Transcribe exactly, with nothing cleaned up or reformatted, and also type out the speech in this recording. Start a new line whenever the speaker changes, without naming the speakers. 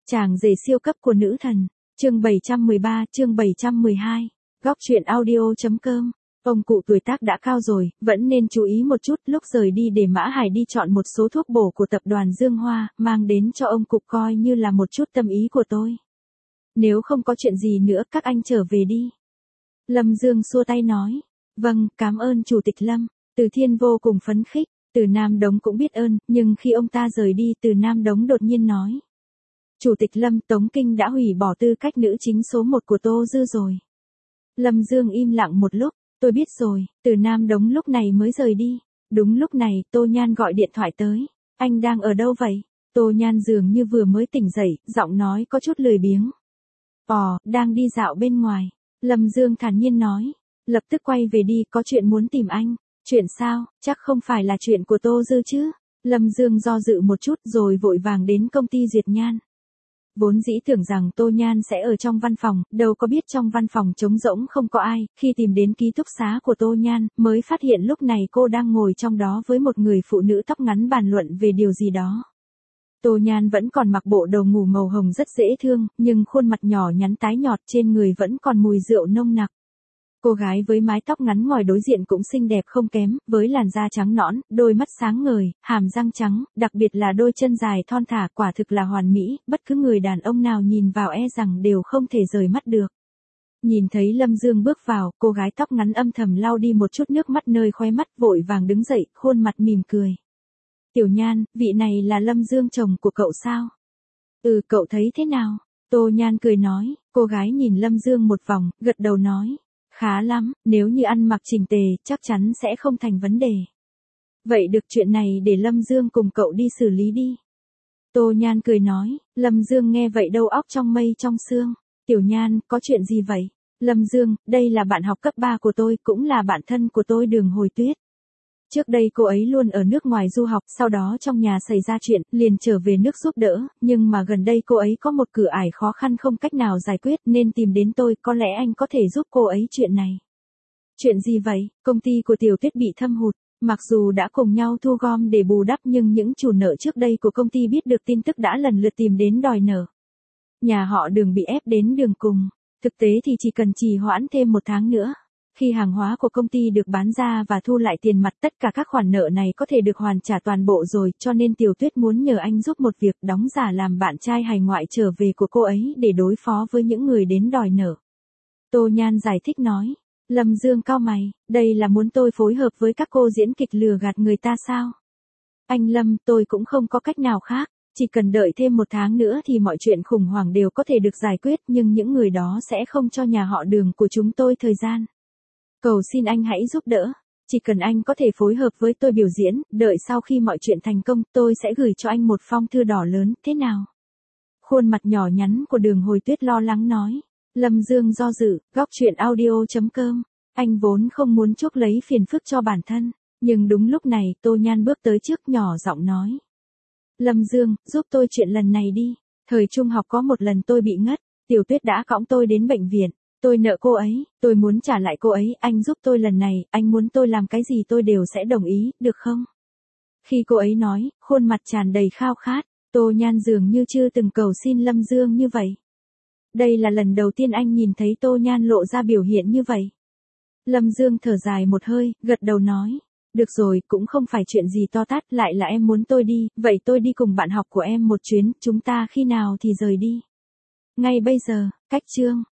Chàng rể siêu cấp của nữ thần. Chương bảy trăm mười ba, chương bảy trăm mười hai. Góc truyện audio.com. Ông cụ tuổi tác đã cao rồi, vẫn nên chú ý một chút lúc rời đi để Mã Hải đi chọn một số thuốc bổ của tập đoàn Dương Hoa, mang đến cho ông cụ coi như là một chút tâm ý của tôi. Nếu không có chuyện gì nữa các anh trở về đi. Lâm Dương xua tay nói. Vâng, cảm ơn Chủ tịch Lâm. Từ Thiên vô cùng phấn khích, Từ Nam Đống cũng biết ơn, nhưng khi ông ta rời đi Từ Nam Đống đột nhiên nói. Chủ tịch Lâm, Tống Kinh đã hủy bỏ tư cách nữ chính số một của Tô Dư rồi. Lâm Dương im lặng một lúc, tôi biết rồi. Từ Nam Đống lúc này mới rời đi. Đúng lúc này Tô Nhan gọi điện thoại tới. Anh đang ở đâu vậy? Tô Nhan dường như vừa mới tỉnh dậy, giọng nói có chút lười biếng. Ồ, đang đi dạo bên ngoài. Lâm Dương thản nhiên nói. Lập tức quay về đi, có chuyện muốn tìm anh. Chuyện sao? Chắc không phải là chuyện của Tô Dư chứ? Lâm Dương do dự một chút rồi vội vàng đến công ty Diệt Nhan. Vốn dĩ tưởng rằng Tô Nhan sẽ ở trong văn phòng, đâu có biết trong văn phòng trống rỗng không có ai, khi tìm đến ký túc xá của Tô Nhan, mới phát hiện lúc này cô đang ngồi trong đó với một người phụ nữ tóc ngắn bàn luận về điều gì đó. Tô Nhan vẫn còn mặc bộ đồ ngủ màu hồng rất dễ thương, nhưng khuôn mặt nhỏ nhắn tái nhợt trên người vẫn còn mùi rượu nồng nặc. Cô gái với mái tóc ngắn ngòi đối diện cũng xinh đẹp không kém, với làn da trắng nõn, đôi mắt sáng ngời, hàm răng trắng, đặc biệt là đôi chân dài thon thả, quả thực là hoàn mỹ, bất cứ người đàn ông nào nhìn vào e rằng đều không thể rời mắt được. Nhìn thấy Lâm Dương bước vào, cô gái tóc ngắn âm thầm lau đi một chút nước mắt nơi khóe mắt, vội vàng đứng dậy, khuôn mặt mỉm cười. Tiểu Nhan, vị này là Lâm Dương chồng của cậu sao? Ừ, cậu thấy thế nào? Tô Nhan cười nói, cô gái nhìn Lâm Dương một vòng, gật đầu nói. Khá lắm, nếu như ăn mặc chỉnh tề, chắc chắn sẽ không thành vấn đề. Vậy được, chuyện này để Lâm Dương cùng cậu đi xử lý đi. Tô Nhan cười nói, Lâm Dương nghe vậy đầu óc trong mây trong xương. Tiểu Nhan, có chuyện gì vậy? Lâm Dương, đây là bạn học cấp ba của tôi, cũng là bạn thân của tôi Đường Hồi Tuyết. Trước đây cô ấy luôn ở nước ngoài du học, sau đó trong nhà xảy ra chuyện, liền trở về nước giúp đỡ, nhưng mà gần đây cô ấy có một cửa ải khó khăn không cách nào giải quyết nên tìm đến tôi, có lẽ anh có thể giúp cô ấy chuyện này. Chuyện gì vậy? Công ty của Tiểu Tuyết bị thâm hụt, mặc dù đã cùng nhau thu gom để bù đắp nhưng những chủ nợ trước đây của công ty biết được tin tức đã lần lượt tìm đến đòi nợ. Nhà họ Đường bị ép đến đường cùng, thực tế thì chỉ cần trì hoãn thêm một tháng nữa. Khi hàng hóa của công ty được bán ra và thu lại tiền mặt, tất cả các khoản nợ này có thể được hoàn trả toàn bộ rồi, cho nên Tiểu Tuyết muốn nhờ anh giúp một việc, đóng giả làm bạn trai hải ngoại trở về của cô ấy để đối phó với những người đến đòi nợ. Tô Nhan giải thích nói. Lâm Dương cau mày, đây là muốn tôi phối hợp với các cô diễn kịch lừa gạt người ta sao? Anh Lâm, tôi cũng không có cách nào khác, chỉ cần đợi thêm một tháng nữa thì mọi chuyện khủng hoảng đều có thể được giải quyết, nhưng những người đó sẽ không cho nhà họ Đường của chúng tôi thời gian. Cầu xin anh hãy giúp đỡ, chỉ cần anh có thể phối hợp với tôi biểu diễn, đợi sau khi mọi chuyện thành công, tôi sẽ gửi cho anh một phong thư đỏ lớn, thế nào? Khuôn mặt nhỏ nhắn của Đường Hồi Tuyết lo lắng nói. Lâm Dương do dự, góc truyện audio.com, anh vốn không muốn chuốc lấy phiền phức cho bản thân, nhưng đúng lúc này Tô Nhan bước tới trước nhỏ giọng nói. Lâm Dương, giúp tôi chuyện lần này đi, thời trung học có một lần tôi bị ngất, Tiểu Tuyết đã cõng tôi đến bệnh viện. Tôi nợ cô ấy, tôi muốn trả lại cô ấy, anh giúp tôi lần này, anh muốn tôi làm cái gì tôi đều sẽ đồng ý, được không? Khi cô ấy nói, khuôn mặt tràn đầy khao khát, Tô Nhan dường như chưa từng cầu xin Lâm Dương như vậy. Đây là lần đầu tiên anh nhìn thấy Tô Nhan lộ ra biểu hiện như vậy. Lâm Dương thở dài một hơi, gật đầu nói. Được rồi, cũng không phải chuyện gì to tát, lại là em muốn tôi đi, vậy tôi đi cùng bạn học của em một chuyến, chúng ta khi nào thì rời đi? Ngay bây giờ, cách chương.